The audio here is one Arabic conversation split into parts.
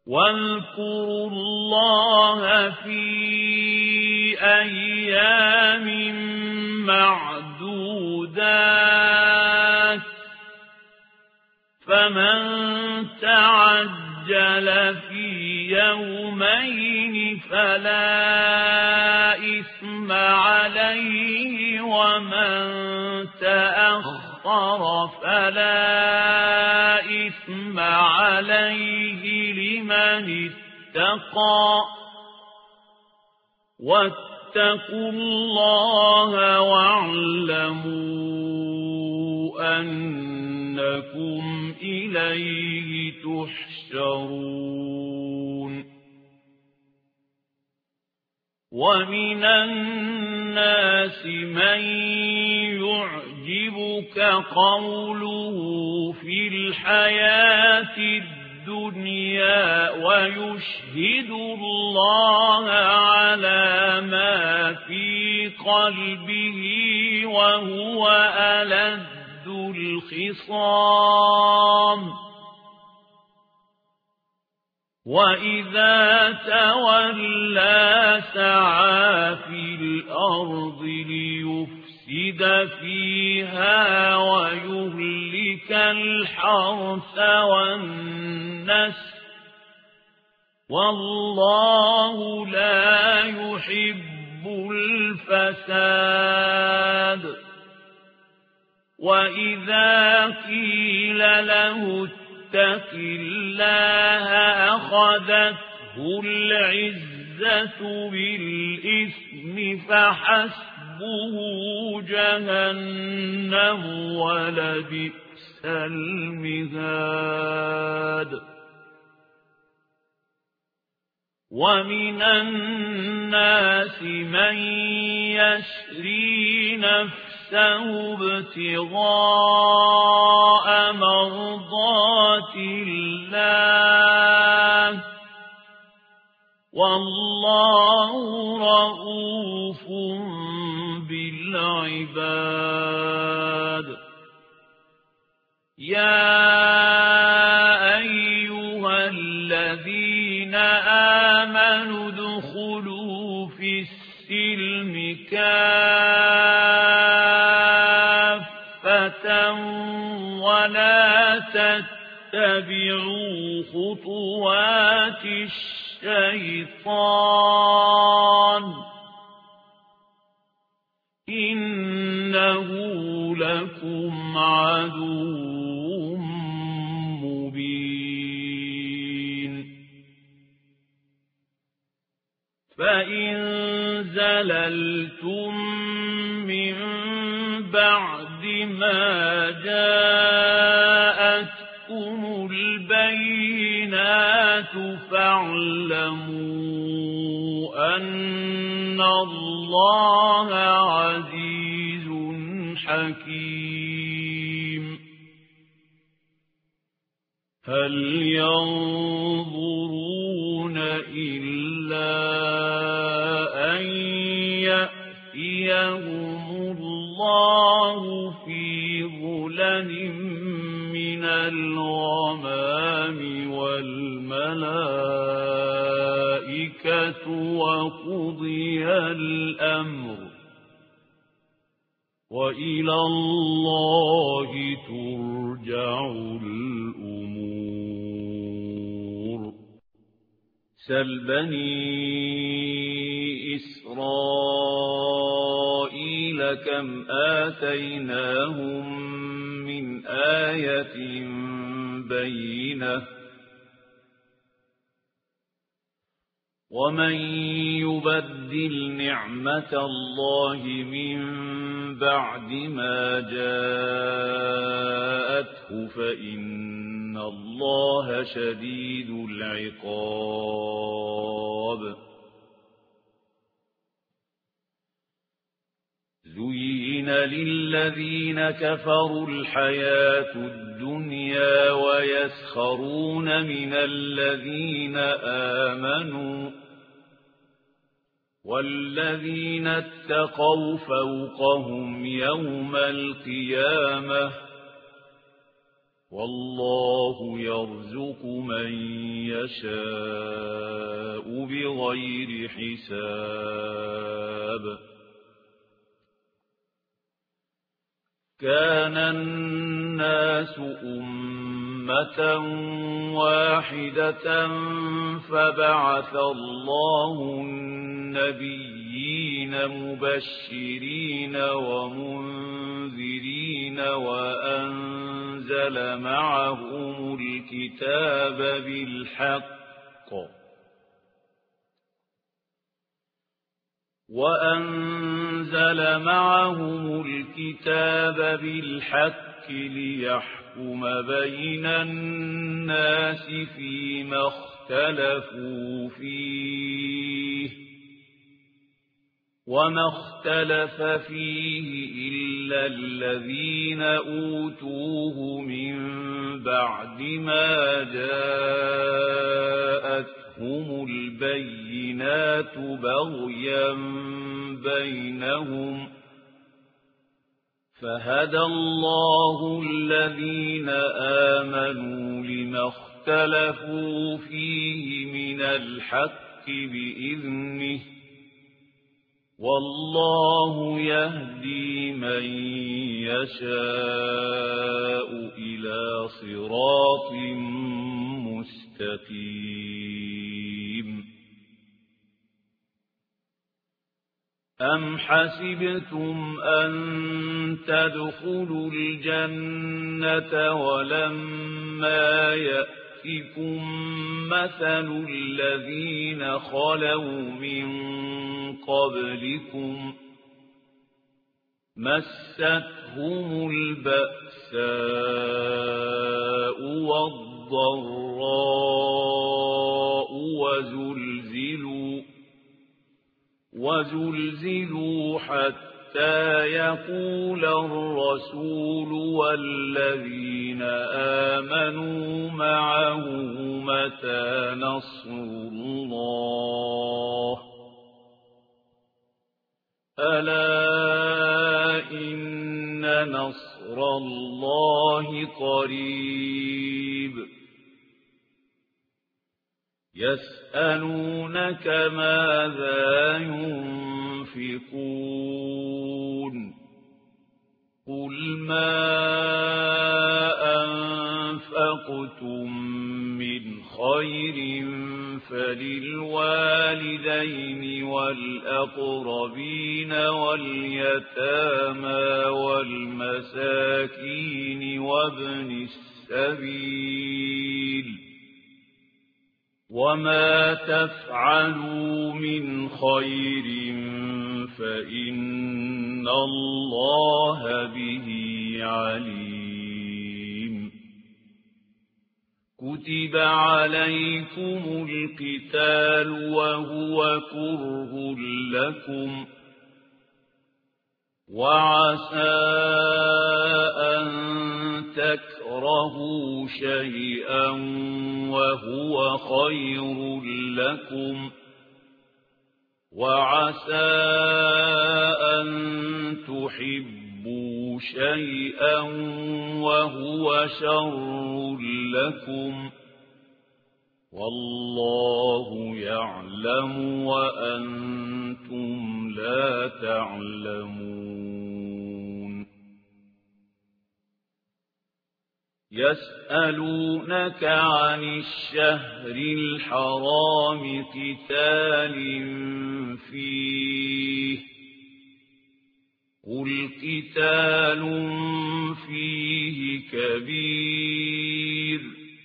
واذكروا الله في أيام معدودات فمن تعجل في يومين فلا إثم عليه ومن تأخر فلا إثم عليه لمن اتقى واتقوا الله واعلموا أنكم إليه تحشرون ومن الناس من يعجبك قوله في الحياة الدنيا ويشهد الله على ما في قلبه وهو ألد الخصام وإذا تولى سعى في الأرض ليفسد فيها ويهلك الحرث والنسل والله لا يحب الفساد وإذا قيل له اتق الله أخذته العزة بالإثم فحسبه جهنم ولبئس المهاد ومن الناس من يشري نفسه ابتغاء مرضات الله والله رؤوف بالعباد يا أيها الذين آمنوا ادخلوا في السلم كافة ولا تتبعوا خطوات الشيطان إنه لكم عدو مبين فإن زللتم من بعد ما جاءتكم البينات فاعلموا أن الله عزيز حكيم هل ينظرون إلا أن يأتيهم الله في ظلل من الغمام والملائكة وقضي الأمر وإلى الله ترجع الأمور سل بني إسرائيل كم آتيناهم من آية بينة ومن يبدل نعمة الله من بعد ما جاءته فإن الله شديد العقاب زين للذين كفروا الحياة الدنيا ويسخرون من الذين آمنوا والذين اتقوا فوقهم يوم القيامة والله يرزق من يشاء بغير حساب كان الناس أمة واحدة فبعث الله النبيين مبشرين ومنذرين وأنزل معهم الكتاب بالحق ليحكم بين الناس فيما اختلفوا فيه وما اختلف فيه إلا الذين أوتوه من بعد ما جاءتهم البينات بغيا بينهم فهدى الله الذين آمنوا لما اختلفوا فيه من الحق بإذنه والله يهدي من يشاء إلى صراط مستقيم أم حسبتم أن تدخلوا الجنة ولما يأتكم مثل الذين خلوا من قبلكم مستهم البأساء والضراء وزلزلوا حتى يقول الرسول والذين آمنوا معه متى نصر الله ألا إن نصر الله قريب يسألونك ماذا ينفقون قل ما أنفقتم من خير فللوالدين والأقربين واليتامى والمساكين وابن السبيل وما تفعلوا من خير فإن الله به عليم كتب عليكم القتال وهو كره لكم وعسى أن تكرهوا شيئا وهو خير لكم وعسى أن تحبوا شيئا وهو شر لكم والله يعلم وأنتم لا تعلمون يسألونك عن الشهر الحرام قتال فيه قل قتال فيه كبير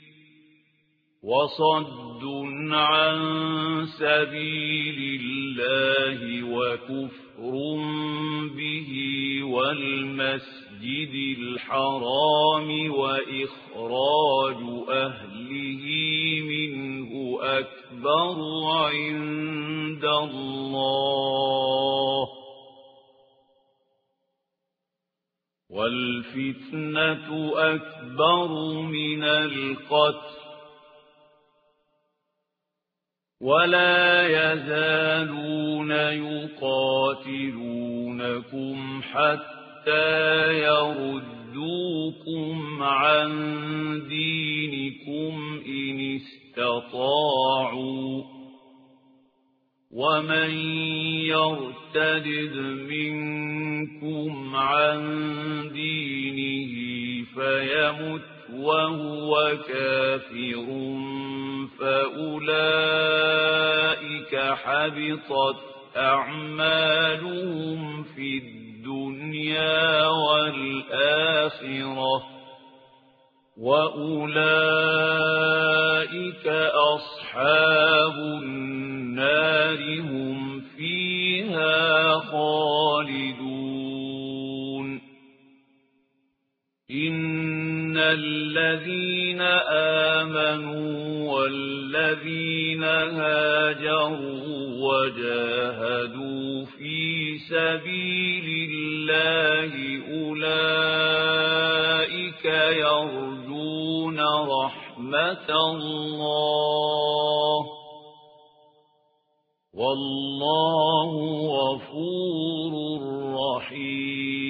وصد عن سبيل الله وكفر به والمسجد الحرام وإخراج أهله منه أكبر عند الله والفتنة أكبر من القتل ولا يزالون يقاتلونكم حتى يردوكم يَصُدُّوكُمْ عَن دِينِكُمْ إِنِ اسْتَطَاعُوا وَمَن يَرْتَدِدْ مِنكُمْ عَن دِينِهِ فَيَمُتْ وَهُوَ كَافِرٌ فَأُولَئِكَ حَبِطَتْ أَعْمَالُهُمْ فِي الدُّنْيَا وَالْآخِرَةِ وَأُولَئِكَ أَصْحَابُ النَّارِ هُمْ فِيهَا خَالِدُونَ إِنَّ الَّذِينَ آمَنُوا وَالَّذِينَ هَاجَرُوا وَجَاهَدُوا فِي سَبِيلِ اللَّهِ أُولَئِكَ يَرْجُونَ رَحْمَةَ اللَّهِ وَاللَّهُ غَفُورٌ رَّحِيمٌ